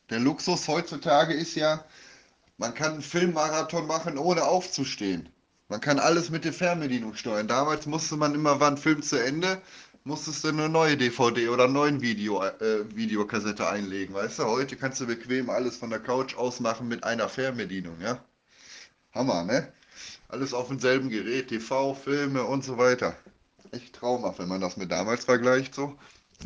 Der Luxus heutzutage ist ja, man kann einen Filmmarathon machen, ohne aufzustehen. Man kann alles mit der Fernbedienung steuern. Damals musste man immer, war ein Film zu Ende, musstest du eine neue DVD oder einen neuen Videokassette einlegen. Weißt du, heute kannst du bequem alles von der Couch aus machen mit einer Fernbedienung, ja? Hammer, ne? Alles auf demselben Gerät, TV, Filme und so weiter. Echt traumhaft, wenn man das mit damals vergleicht, so.